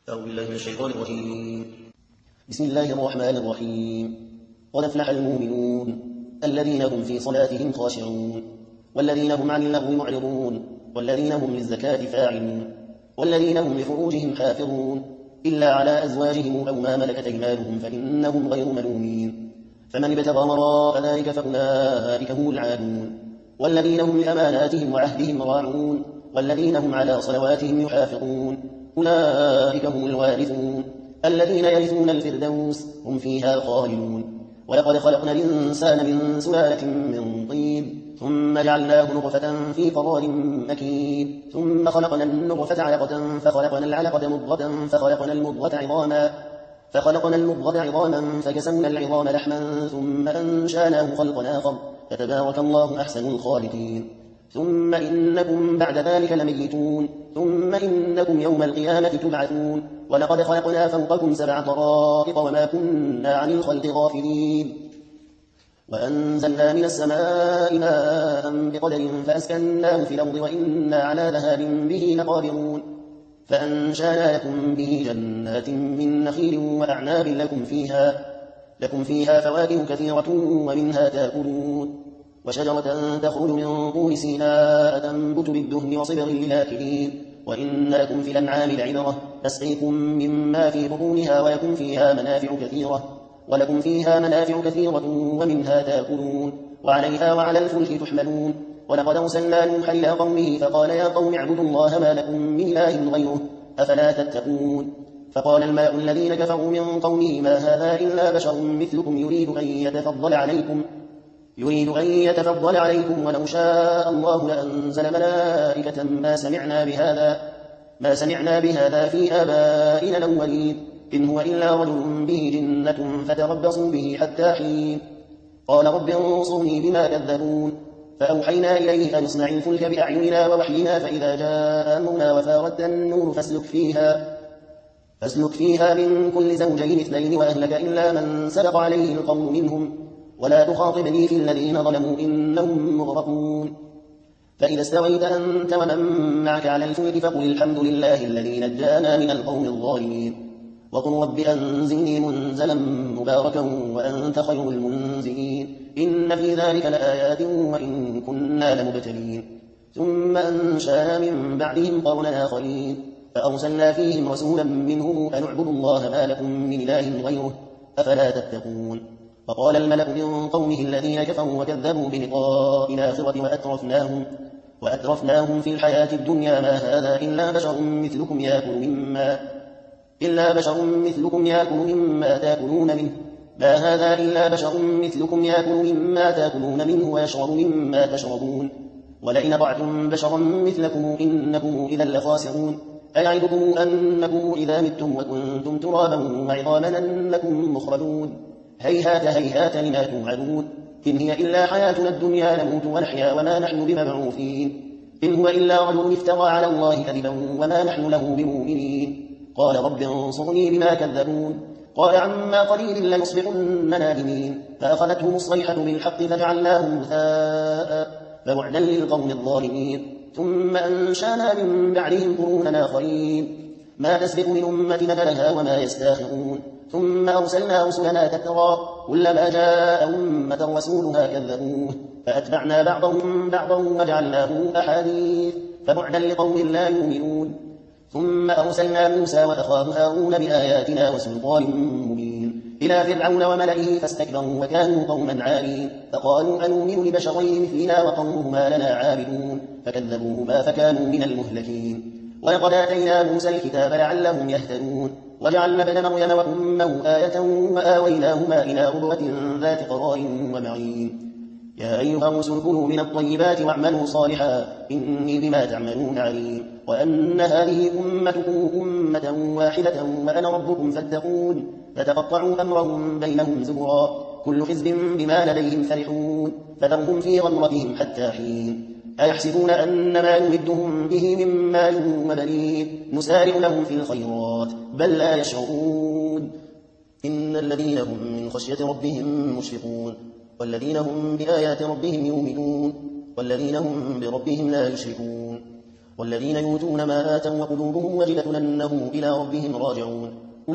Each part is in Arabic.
أعوذ بالله من الشيطان الرجيم. بسم الله الرحمن الرحيم. قد أفلح المؤمنون الذين هم في صلاتهم خاشعون والذين هم عن اللغو معرضون والذين هم للزكاة فاعلون والذين هم لفروجهم حافظون إلا على أزواجهم أو ما ملكت أيمانهم فإنهم غير ملومين، فمن ابتغى وراء ذلك فأولئك هم العادون، والذين هم لأماناتهم وعهدهم راعون والذين هم على صلواتهم يحافظون أولئك هم الوارثون الذين يرثون الفردوس هم فيها خالدون. ولقد خلقنا الإنسان من سلالة من طين ثم جعلناه نطفة في قرار مكين ثم خلقنا النطفة علقة فخلقنا العلقة مضغة فخلقنا المضغة عظاما فكسونا العظام لحما ثم أنشأناه خلقا آخر فتبارك الله أحسن الخالقين. ثم إنكم بعد ذلك لميتون ثم إنكم يوم القيامة تبعثون. ولقد خلقنا فوقكم 7 طرائق وما كنا عن الخلق غافلين، وأنزلنا من السماء ماء بقدر فأسكناه في الأرض وإنا على ذهاب به لقادرون. فأنشأنا لكم به جنات من نخيل وأعناب لكم فيها فواكه كثيرة ومنها تأكلون، وشجرة تخرج من طور سيناء تنبت بالدهن وصبغ للآكلين. وإن لكم في الأنعام لعبرة نسقيكم مما في بطونها ولكم فيها منافع كثيرة ومنها تأكلون وعليها وعلى الفلك تحملون. ولقد أرسلنا نوحا إلى قومه فقال يا قوم اعبدوا الله ما لكم من إله غيره أفلا تتقون. فقال الملأ الذين كفروا من قومه ما هذا إلا بشر مثلكم يريد أن يتفضل عليكم ولو شاء الله لأنزل ملائكة ما سمعنا بهذا في آبائنا الأولين إن هو إلا رجل به جنة فتربصوا به حتى حين. قال رب انصرني بما كذبون. فأوحينا إليه أن اصنع الفلك بأعيننا ووحينا فإذا جاء أمرنا وفاردت النور فاسلك فيها من كل زوجين 2 وأهلك إلا من سبق عليه القول منهم ولا تخاطبني في الذين ظلموا إنهم مغرقون. فإذا استويت أنت ومن معك على الفلك فقل الحمد لله الذي نجانا من القوم الظالمين وقل رب أنزلني منزلا مباركا وأنت خير المنزلين إن في ذلك لآيات وإن كنا لمبتلين. ثم أنشأنا من بعدهم قرنا آخرين فأرسلنا فيهم رسولا منهم أن اعبدوا الله ما لكم من إله غيره أفلا تتقون. فقال الملأ من قومه الذين كفروا وكذبوا بلقاء الآخرة وأترفناهم في الحياة الدنيا ما هذا إلا بشر مثلكم يأكل مما تأكلون منه ويشرب مما تشربون ولئن أطعتم بشرا مثلكم إنكم إذا لخاسرون. أيعدكم أنكم إذا متم وكنتم ترابا وعظاما أنكم مخرجون هيهات هيهات لما توعدون. إن هي إلا حياتنا الدنيا نموت ونحيا وما نحن بمبعوثين إن هو إلا رجل افترى على الله كذبا وما نحن له بمؤمنين. قال رب انصرني بما كذبون. قال عما قليل ليصبحن نادمين فأخذتهم الصيحة بالحق فجعلناهم غثاء فبعدا للقوم الظالمين. ثم أنشأنا من بعدهم قرونا آخرين ما تسبق من أمة أجلها وما يستأخرون. ثم أرسلنا رسلنا تترى كلما جاء أمة رسولها كذبوه فأتبعنا بعضهم بعضا وجعلناهم أحاديث فبعدا لقوم لا يؤمنون. ثم أرسلنا موسى وأخاه هارون بآياتنا وسلطان مبين إلى فرعون وملئه فاستكبروا وكانوا قوما عالين فقالوا أنؤمن لبشرين مثلنا وقومهما لنا عابدون فكذبوهما فكانوا من المهلكين. ولقد آتينا موسى الكتاب لعلهم يهتدون وجعلنا ابن مريم وأمه آية وآويناهما إلى ربوة ذات قرار ومعين. يا أيها الرسل كلوا من الطيبات واعملوا صالحا إني بما تعملون عليم. وأن هذه أمتكم أمة واحدة وأنا ربكم فاتقون. فتقطعوا أمرهم بينهم زبرا كل حزب بما لديهم فرحون فذرهم في غمرتهم حتى حين. أيحسبون أن ما نمدهم به من مال وبنين نسارع لهم في الخيرات بل لا يشعرون. إن الذين هم من خشية ربهم مشفقون والذين هم بآيات ربهم يؤمنون والذين هم بربهم لا يشركون. والذين يؤتون ما آتوا وقلوبهم وجلة أنهم إلى ربهم راجعون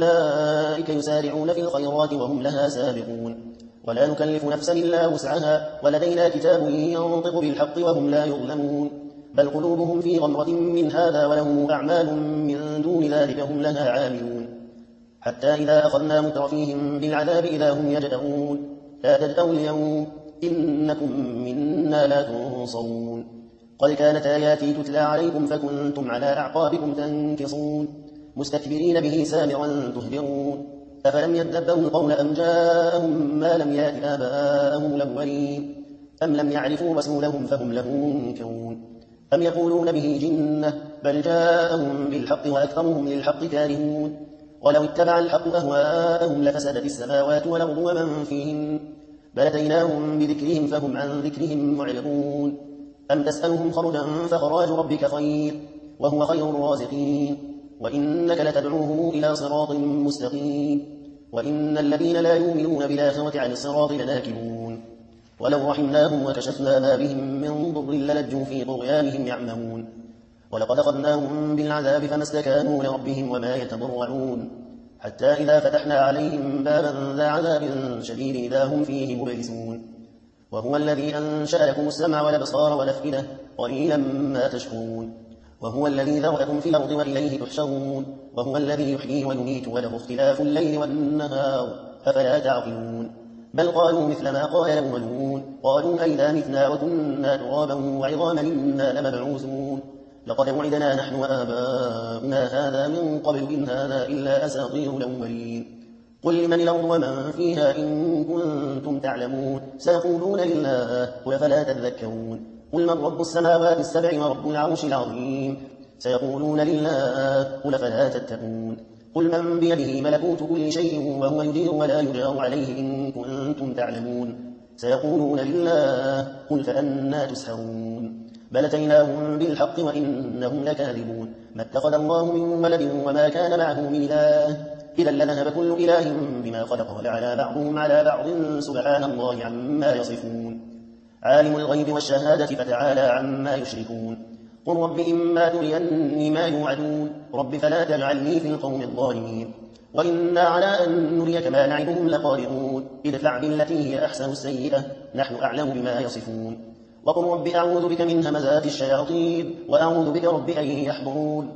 أولئك يسارعون في الخيرات وهم لها سابقون ولا نكلف نفسا إلا وسعها ولدينا كتاب ينطق بالحق وهم لا يظلمون بل قلوبهم في غمرة من هذا ولهم أعمال من دون ذلك هم لها عاملون حتى إذا أخذنا مترفيهم بالعذاب إذا هم يجأرون لا تجأروا اليوم إنكم منا لا تنصرون قد كانت آياتي تتلى عليكم فكنتم على أعقابكم تنكصون مستكبرين به سامرا تهجرون أفلم يدبروا القول أم جاءهم ما لم يأت آباءهم الأولين أم لم يعرفوا رسولهم فهم له منكرون أم يقولون به جنة بل جاءهم بالحق وأكثرهم للحق كارهون ولو اتبع الحق أهواءهم لفسدت السماوات والأرض ومن فيهن بل أتيناهم بذكرهم فهم عن ذكرهم معرضون أم تسألهم خرجا فخراج ربك خير وهو خير الرازقين وإنك لتدعوهم إلى صراط مستقيم وإن الذين لا يؤمنون بالآخرة عن الصراط لناكبون ولو رحمناهم وكشفنا ما بهم من ضر للجوا في طغيانهم يعمهون ولقد أخذناهم بالعذاب فما استكانوا لربهم وما يتضرعون حتى إذا فتحنا عليهم بابا ذا عذاب شديد إذا هم فيه مبلسون وهو الذي أنشأ لكم السمع والأبصار والأفئدة قليلا ما تشكرون وهو الذي ذرأكم في الأرض وإليه تحشرون وهو الذي يحيي ويميت وله اختلاف الليل والنهار أفلا تعقلون بل قالوا مثل ما قال الأولون قالوا أئذا متنا وكنا ترابا وعظاما إنا لمبعوثون لقد وعدنا نحن وآباؤنا هذا من قبل إن هذا إلا أساطير الأولين قل لمن الأرض ومن فيها إن كنتم تعلمون سيقولون لله قل فلا تذكرون قل من رب السماوات السبع ورب العرش العظيم سيقولون لله قل فلا تتقون قل من بيده ملكوت كل شيء وهو يجير ولا يجار عليه إن كنتم تعلمون سيقولون لله قل فأنى تسحرون بل أتيناهم بالحق وإنهم لكاذبون ما اتخذ الله من ولد وما كان معه من إله إذا لذهب كل إله بما خلق ولعلى بعضهم على بعض سبحان الله عما يصفون عالم الغيب والشهادة فتعالى عما يشركون قل رب إما تريني ما يوعدون رب فلا تجعلني في القوم الظالمين وإنا على أن نريك ما نعدهم لقادرون ادفع بالتي هي أحسن السيئة نحن أعلم بما يصفون وقل رب أعوذ بك من همزات الشياطين وأعوذ بك رب أن يحضرون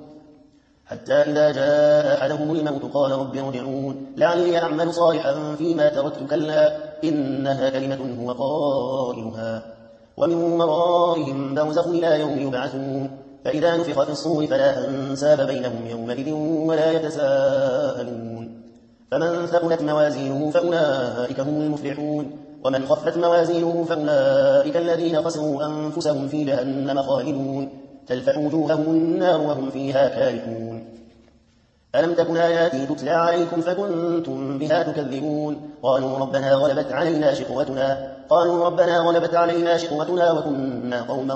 حتى إذا جاء أحدهم الموت قال رب ارجعون لعلي أعمل صالحا فيما تركت كلا إنها كلمة هو قائلها ومن ورائهم برزخ إلى يوم يبعثون فإذا نفخ في الصور فلا أنساب بينهم يومئذ ولا يتساءلون فمن ثقلت موازينه فأولئك هم المفلحون ومن خفت موازينه فأولئك الذين خسروا أنفسهم في جهنم خالدون تلفح وجوههم النار وهم فيها كارهون ألم تكن آياتي تتلى عليكم فكنتم بها تكذبون قالوا ربنا غلبت علينا شقوتنا وكنا قوما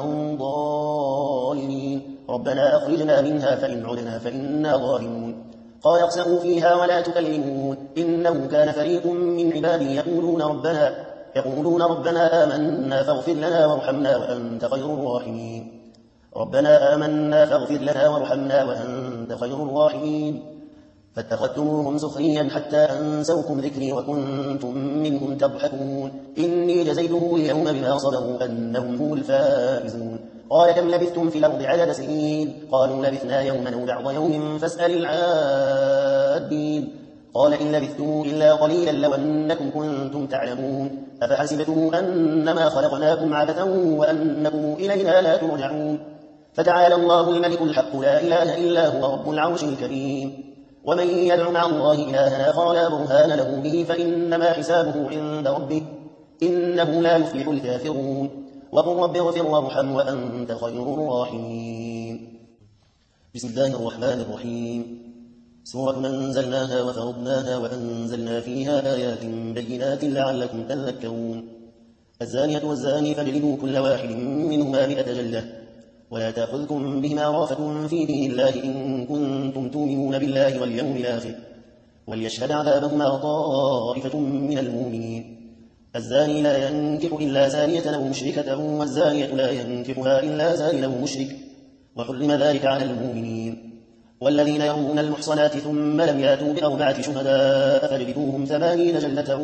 ضالين ربنا أخرجنا منها فإن عدنا فإنا ظالمون قال اخسئوا فيها ولا تكلمون إنه كان فريق من عبادي يقولون ربنا آمنا فاغفر لنا وارحمنا وأنت خير الراحمين ربنا آمنا فاغفر لنا وارحمنا وأنت خير الراحمين فاتخذتموهم سخريا حتى أنسوكم ذكري وكنتم منهم تضحكون إني جزيتهم اليوم بما صبروا أنهم هم الفائزون قال كم لبثتم في الأرض عدد سنين قالوا لبثنا يوما أو بعض يوم فاسأل العادين قال إن لبثتم إلا قليلا لو أنكم كنتم تعلمون أفحسبتم أنما خلقناكم عبثا وأنكم إلينا لا ترجعون فتعالى الله الملك الحق لا إله إلا هو رب العرش الكريم ومن يدع مع الله إلها آخر لا برهان له به فإنما حسابه عند ربه إنه لا يفلح الكافرون وقل رب اغفر وارحم وأنت خير الراحمين بسم الله الرحمن الرحيم سورة أنزلناها وفرضناها وأنزلنا فيها آيات بينات لعلكم تذكرون الزانية والزاني فاجلدوا كل واحد منهما 100 جلدة ولا تأخذكم بهما رافة في دين الله إن كنتم تؤمنون بالله واليوم الآخر وليشهد عذابهما طائفة من المؤمنين الزاني لا ينكح إلا زانية أو مشركة والزانية لا ينكحها إلا زان أو مشرك وحرم ذلك على المؤمنين. والذين يرمون المحصنات ثم لم يأتوا ب4 شهداء فاجلدوهم 80 جلدة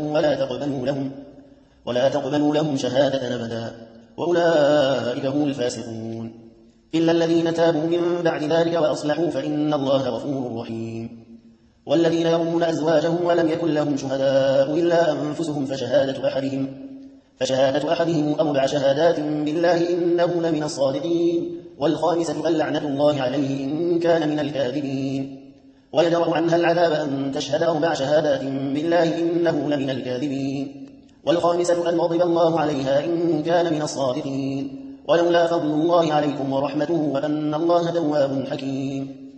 ولا تقبلوا لهم شهادة أبدا وأولئك هم الفاسقون. إلا الذين تابوا من بعد ذلك وأصلحوا فإن الله غفور رحيم. والذين يرمون أزواجهم ولم يكن لهم شهداء إلا أنفسهم فشهادة أحدهم 4 شهادات بالله إنه لمن الصادقين. والخامسة اللعنة الله عليه إن كان من الكاذبين. ويدرأ عنها العذاب أن تشهد 4 شهادات بالله إنه لمن الكاذبين. والخامسة أن غضب الله عليها إن كان من الصادقين. ولولا فضل الله عليكم ورحمته وأن الله تواب حكيم.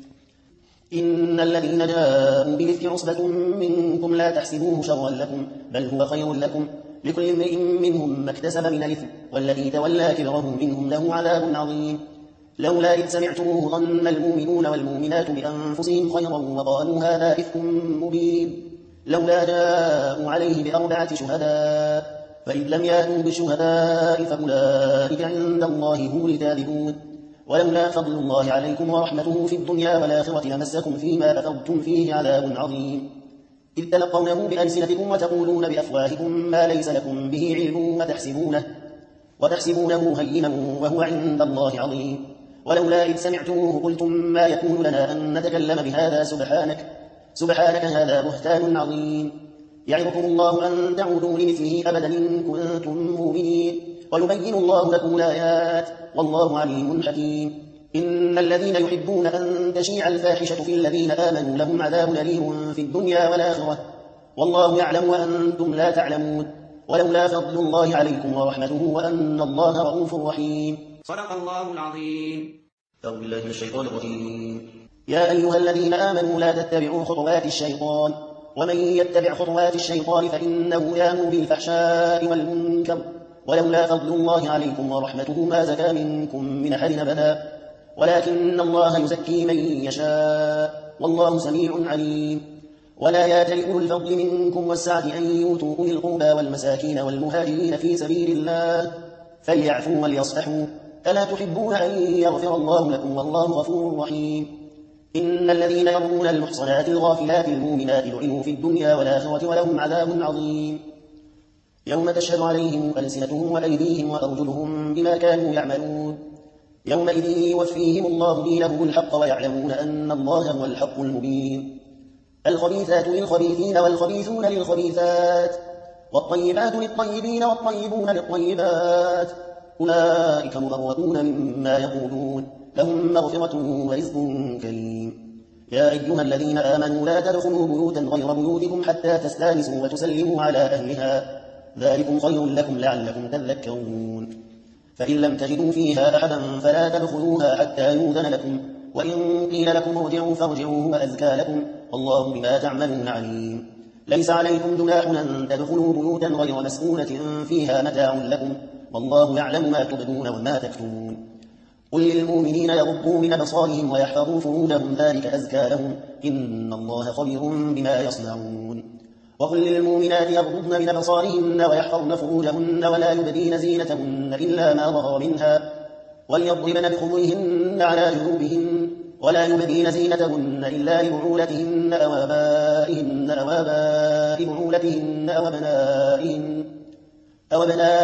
إن الذين جاءوا بالإفك عصبة منكم لا تحسبوه شرا لكم بل هو خير لكم لكل امرئ منهم ما اكتسب من الإثم والذي تولى كبره منهم له عذاب عظيم. لولا إذ سمعتموه ظن المؤمنون والمؤمنات بأنفسهم خيرا وقالوا هذا إفك مبين. لولا جاءوا عليه ب4 شهداء فإذ لم يأتوا بالشهداء فأولئك عند الله هم الكاذبون. ولولا فضل الله عليكم ورحمته في الدنيا والآخرة لمسكم فيما أفضتم فيه عذاب عظيم. إذ تلقونه بألسنتكم وتقولون بأفواهكم ما ليس لكم به علم وتحسبونه هينا وهو عند الله عظيم. ولولا إذ سمعتموه قلتم ما يكون لنا أن نتكلم بهذا سبحانك هذا بهتان عظيم. يعظكم الله أن تعودوا لمثله أبدا إن كنتم مؤمنين ويبين الله لكم الآيات والله عليم حكيم. إن الذين يحبون أن تشيع الفاحشة في الذين آمنوا لهم عذاب أليم في الدنيا والآخرة والله يعلم وأنتم لا تعلمون. ولولا فضل الله عليكم ورحمته وأن الله رؤوف رحيم. صدق الله العظيم. أعوذ بالله من الشيطان الرجيم. يا أيها الذين آمنوا لا تتبعوا خطوات الشيطان ومن يتبع خطوات الشيطان فإنه يأمر بالفحشاء والمنكر ولولا فضل الله عليكم ورحمته ما زكى منكم من أحد أبدا ولكن الله يزكي من يشاء والله سميع عليم. ولا يأتل أولو الفضل منكم والسعة أن يؤتوا أولي القربى والمساكين والمهاجرين في سبيل الله فليعفوا وليصفحوا ألا تحبون أن يغفر الله لكم والله غفور رحيم. إن الذين يرمون المحصنات الغافلات المؤمنات لعنوا في الدنيا والآخرة ولهم عذاب عظيم. يوم تشهد عليهم ألسنتهم وأيديهم وأرجلهم بما كانوا يعملون يومئذ يوفيهم الله دينهم الحق ويعلمون أن الله هو الحق المبين. الخبيثات للخبيثين والخبيثون للخبيثات والطيبات للطيبين والطيبون للطيبات أولئك مبرؤون مما يقولون لهم مغفرة ورزق كريم. يا أيها الذين آمنوا لا تدخلوا بيوتا غير بيوتكم حتى تستانسوا وتسلموا على أهلها ذلكم خير لكم لعلكم تذكرون. فإن لم تجدوا فيها أحدا فلا تدخلوها حتى يؤذن لكم وإن قيل لكم ارجعوا فارجعوا هو أزكى لكم والله بما تعملون عليم. ليس عليكم جناح أن تدخلوا بيوتا غير مسكونة فيها متاع لكم والله يعلم ما تبدون وما تكتمون. قل للمؤمنين يغضوا من أبصارهم ويحفظوا فروجهم ذلك أزكى لهم إن الله خبير بما يصنعون. وقل للمؤمنات يغضضن من أبصارهن ويحفظن فروجهن ولا يبدين زينتهن إلا ما ظهر منها وليضربن بخمرهن على جنوبهن ولا يبدين زينتهن إلا لبعولتهن أو آبائهن أو آباء بعولتهن أو أبنائهن أو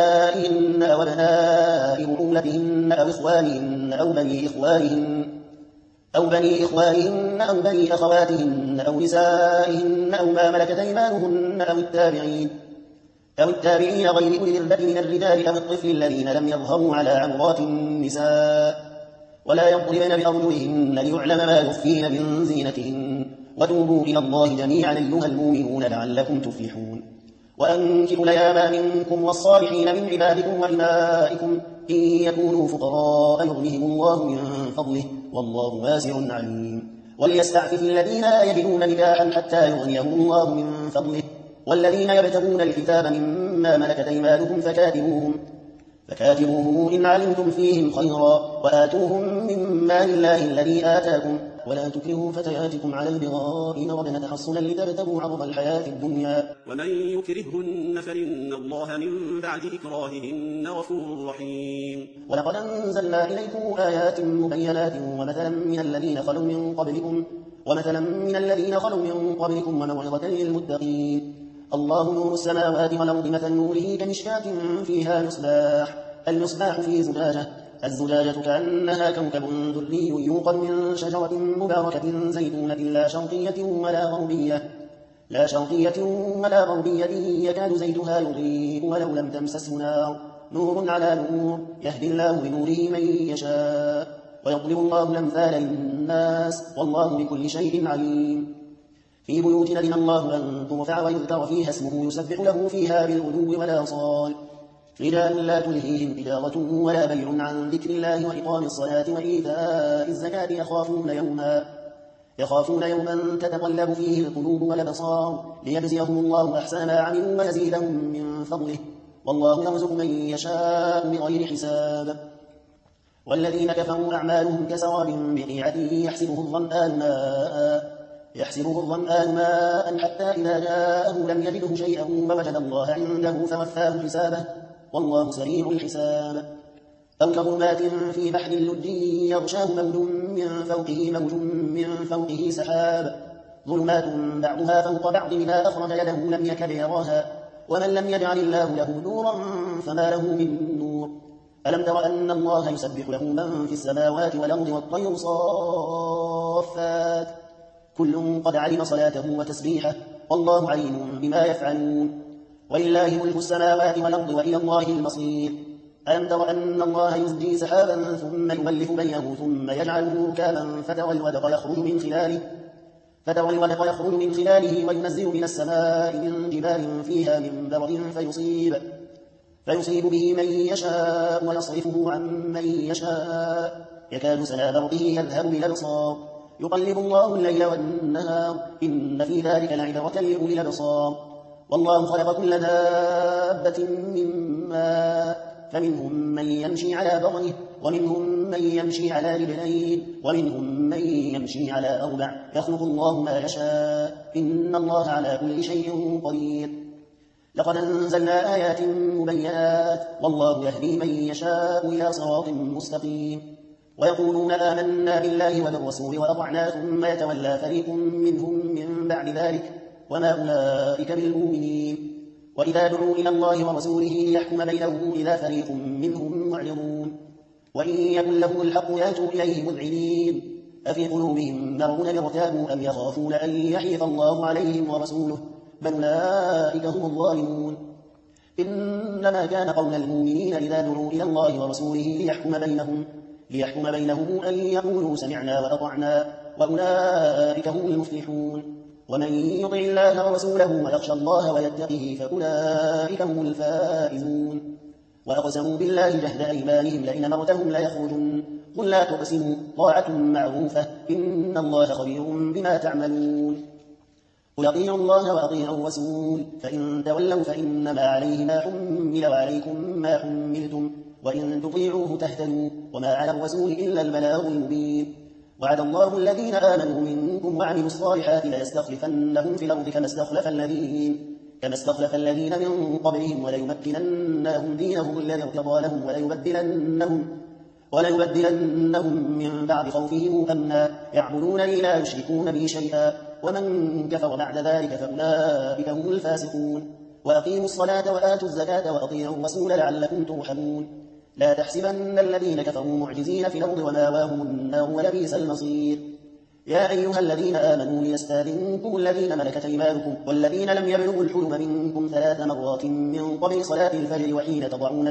أبناء بعولتهن أو إخوانهن أو بني إخوانهن أو بني أخواتهن أو نسائهن أو ما ملكت أيمانهن أو التابعين غير أولي الإربة من الرجال أو الطفل الذين لم يظهروا على عورات النساء ولا يضربن بأرجلهن ليعلم ما يخفين من زينتهن وتوبوا إلى الله جميعا أيها المؤمنون لعلكم تفلحون. وأنكحوا الأيام منكم والصالحين من عبادكم وإمائكم إن يكونوا فقراء يغنهم الله من فضله والله واسع عليم. وليستعفف الذين لا يجدون نكاحا حتى يغنيهم الله من فضله والذين يبتغون الكتاب مما ملكت أيمانكم فكاتبوهم إن علمتم فيهم خيرا وآتوهم من مال الله الذي آتاكم ولا تكرهوا فتياتكم على البغاء إن أردنا تحصنا لتبتغوا عرض الحياة الدنيا ومن يكرهن فإن الله من بعد إكراههن غفور رحيم. ولقد أنزلنا إليكم آيات مبينات ومثلا من الذين خلوا من قبلكم وموعظة للمتقين. الله نور السماوات والأرض مثل نوره كمشكاة فيها المصباح في زجاجة الزجاجة كأنها كوكب دري يوقد من شجرة مباركة زيتونة لا شرقية ولا غربية يكاد زيتها يضيء ولو لم تمسسه نار نور على نور يهدي الله بنوره من يشاء ويضرب الله الأمثال للناس والله بكل شيء عليم. في بيوت أذن الله أن ترفع ويذكر فيها اسمه يسبح له فيها بالغدو والآصال رجال لا تلهيهم تجارة ولا بيع عن ذكر الله وإقام الصلاة وإيتاء الزكاة يخافون يوما تتقلب فيه القلوب والأبصار ليجزيهم الله أحسن ما عملوا ويزيدهم من فضله والله يرزق من يشاء بغير حساب. والذين كفروا أعمالهم كسراب بقيعة يحسبه الظمآن ماء حتى إذا جاءه لم يجده شيئا ووجد الله عنده فوفاه حسابه والله سريع الحساب. أو كظلمات في بحر اللجي يغشاه موج من فوقه سحاب ظلمات بعضها فوق بعض إذا أخرج يده لم يكد يراها ومن لم يجعل الله له نورا فما له من نور. ألم تر أن الله يسبح له من في السماوات والأرض والطير صافات كل قد علم صلاته وتسبيحه والله عليم بما يفعلون. ولله ملك السماوات والأرض وإلى الله المصير. ألم تر أن الله يزجي سحابا ثم يؤلف بينه ثم يجعله ركاما فترى الودق يخرج من خلاله وينزل من السماء من جبال فيها من برد فيصيب به من يشاء ويصرفه عن من يشاء يكاد سنا برقه يذهب بالأبصار يقلب الله الليل والنهار إن في ذلك لعبرة لأولي الأبصار. والله خلق كل دابة من ماء فمنهم من يمشي على بطنه ومنهم من يمشي على رجلين ومنهم من يمشي على أربع يخلق الله ما يشاء إن الله على كل شيء قدير. لقد أنزلنا آيات مبينات والله يهدي من يشاء إلى صراط مستقيم. ويقولون آمنا بالله وبالرسول وأطعنا ثم يتولى فريق منهم من بعد ذلك وما أولئك بالمؤمنين. وإذا دعوا إلى الله ورسوله ليحكم بينهم إذا فريق منهم معرضون وإن يكن لهم الحق يأتوا إليه مذعنين أفي قلوبهم مرض ارتابوا أم يخافون أن يحيف الله عليهم ورسوله بل أولئك هم الظالمون. إنما كان قول المؤمنين إذا دعوا إلى الله ورسوله ليحكم بينهم أن يقولوا سمعنا وأطعنا وأولئك هم المفلحون. ومن يطع الله ورسوله ويخشى الله ويتقه فأولئك هم الفائزون. وأقسموا بالله جهد أيمانهم لئن أمرتهم ليخرجن قل لا تقسموا طاعة معروفة إن الله خبير بما تعملون. قل أطيعوا الله وأطيعوا الرسول فإن تولوا فإنما عليه ما حمل وعليكم ما حملتم وإن تطيعوه تهتدوا وما على الرسول إلا البلاغ المبين. وعد الله الذين آمنوا منكم وعملوا الصالحات ليستخلفنهم في الأرض كما استخلف الذين من قبلهم وليمكنن دينهم الذي ارتضى لهم وليبدلنهم من بعد خوفهم أمنا يعبدونني لا يشركون بي شيئا ومن كفر بعد ذلك فأولئك هم الفاسقون. وأقيموا الصلاة وآتوا الزكاة وأطيعوا الرسول لعلكم ترحمون. لا تحسبن الذين كفروا معجزين في الأرض وماواهم النار ولبئس المصير. يا أيها الذين آمنوا ليستأذنكم الذين ملكت أيمانكم والذين لم يبلغوا الحلم منكم 3 مرات من قبل صلاة الفجر وحين تضعون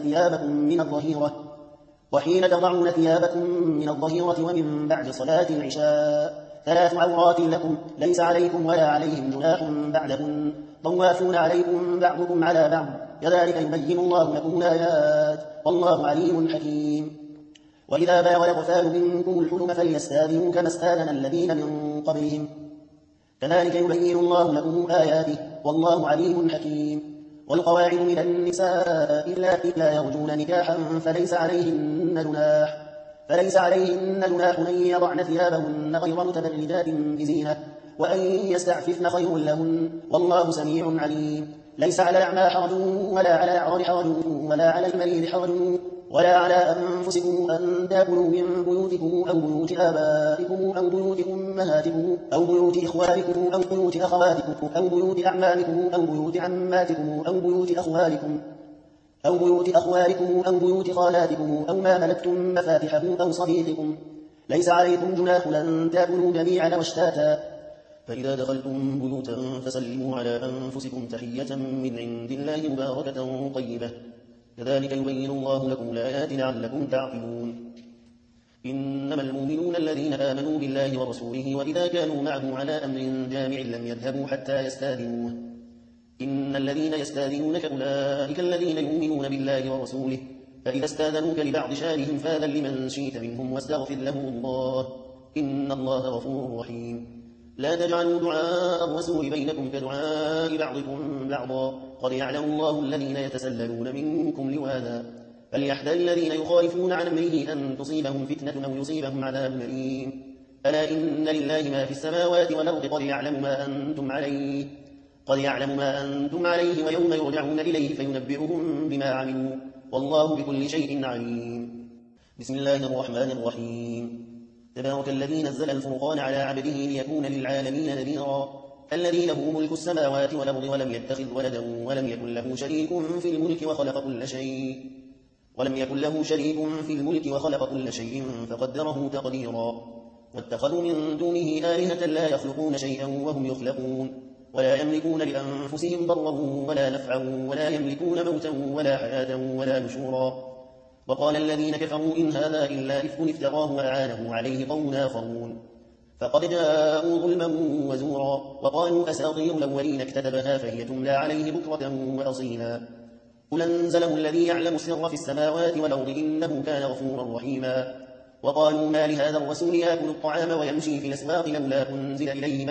ثيابكم من الظهيرة ومن بعد صلاة العشاء 3 عورات لكم ليس عليكم ولا عليهم جناح بعدهن طوافون عليكم بعضكم على بعض كذلك يبين الله لكم الآيات والله عليم حكيم. وإذا بلغ الأطفال منكم الحلم فليستأذنوا كما استأذن الذين من قبلهم كذلك يبين الله لكم آياته والله عليم حكيم. والقواعد من النساء اللاتي لا يرجون نكاحا فليس عليهن جناح أن يضعن ثيابهن غير متبرجات بزينة وأن يستعففن خير لهن والله سميع عليم. ليس على الأعمى حرج ولا على الأعرج حرج ولا على المريض حرج ولا على أنفسكم أن تأكلوا من بيوتكم أو بيوت آبائكم أو بيوت أمهاتكم أو بيوت إخوانكم أو بيوت أخواتكم أو بيوت أعمامكم أو بيوت عماتكم أو بيوت أخوالكم أو بيوت خالاتكم أو ما ملكتم مفاتحه أو صديقكم. ليس عليكم جناح أن تأكلوا جميعا واشتاتا. فإذا دخلتم بيوتا فسلموا على أنفسكم تحية من عند الله مباركة طيبة كذلك يبين الله لكم الآيات لعلكم تعقلون. إنما المؤمنون الذين آمنوا بالله ورسوله وإذا كانوا معه على أمر جامع لم يذهبوا حتى يستاذنوه. إن الذين يستاذنونك أولئك الذين يؤمنون بالله ورسوله فإذا استاذنوك لبعض شانهم فاذن لمن شئت منهم واستغفر لهم الله إن الله غفور رحيم. لا تجعلوا دعاء الرسول بينكم كدعاء بعضكم بعضا قد يعلم الله الذين يتسللون منكم لواذا فليحذر الذين يخالفون عن أمره أن تصيبهم فتنة أو يصيبهم عذاب أليم. ألا إن لله ما في السماوات والأرض قد يعلم ما أنتم عليه ويوم يرجعون إليه فينبئهم بما عملوا والله بكل شيء عليم. بسم الله الرحمن الرحيم. تبارك الذي نزل الفرقان على عبده ليكون للعالمين نذيرا الذي له ملك السماوات والأرض ولم يتخذ ولدا ولم يكن له شريك في الملك وخلق كل شيء فقدره تقديرا. واتخذوا من دونه آلهة لا يخلقون شيئا وهم يخلقون ولا يملكون لأنفسهم ضرا ولا نفعا ولا يملكون موتا ولا حياة ولا نشورا. وقال الذين كفروا إن هذا إلا إفك افتراه وأعانه عليه قوم آخرون فقد جاءوا ظلما وزورا وقالوا أساطير الأولين اكتتبها فهي تملى عليه بكرة وأصيلا. قل أنزله الذي يعلم السر في السماوات والأرض إنه كان غفورا رحيما. وقالوا ما لهذا الرسول يأكل الطعام ويمشي في الأسواق لولا أنزل إليه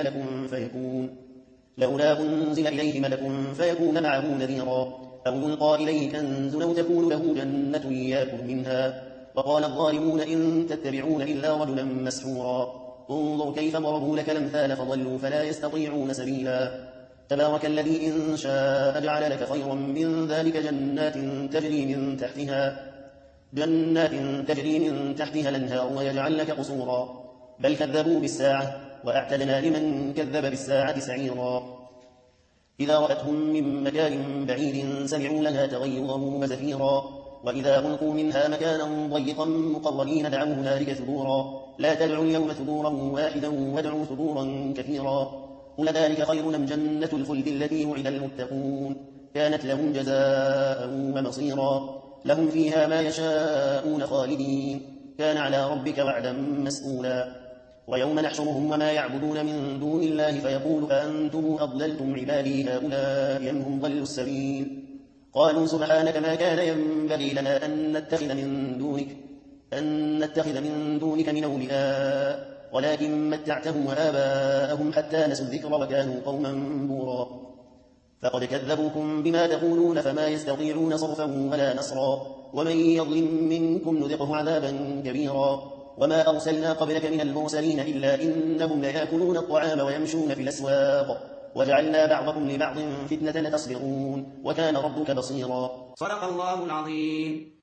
ملك فيكون معه نذيرا أو يلقى إليه كنز أو تكون له جنة يأكل منها. وقال الظالمون إن تتبعون إلا رجلا مسحورا انظر كيف ضربوا لك الأمثال فضلوا فلا يستطيعون سبيلا. تبارك الذي إن شاء جعل لك خيرا من ذلك جنات تجري من تحتها الأنهار ويجعل لك قصورا بل كذبوا بالساعة وأعتدنا لمن كذب بالساعة سعيرا. إذا رأتهم من مكان بعيد سمعوا لها تغيظا وزفيرا وإذا ألقوا منها مكانا ضيقا مقرنين دعوا هنالك ثبورا لا تدعوا اليوم ثبورا واحدا وادعوا ثبورا كثيرا. قل ذلك خير أم جنة الخلد التي وعد المتقون كانت لهم جزاء ومصيرا لهم فيها ما يشاءون خالدين كان على ربك وعدا مسئولا. ويوم نحشرهم وما يعبدون من دون الله فيقول أأنتم أضللتم عبادي هؤلاء أم هم ضلوا السبيل قالوا سبحانك ما كان ينبغي لنا أن نتخذ من دونك من أولياء ولكن متعتهم وآباءهم حتى نسوا الذكر وكانوا قوما بورا. فقد كذبوكم بما تقولون فما يستطيعون صرفا ولا نصرا ومن يظلم منكم نذقه عذابا كبيرا. وما أرسلنا قبلك من المرسلين إلا إنهم ليأكلون الطعام ويمشون في الأسواق وجعلنا بعضكم لبعض فتنة لتصبرون وكان ربك بصيرا. صدق الله العظيم.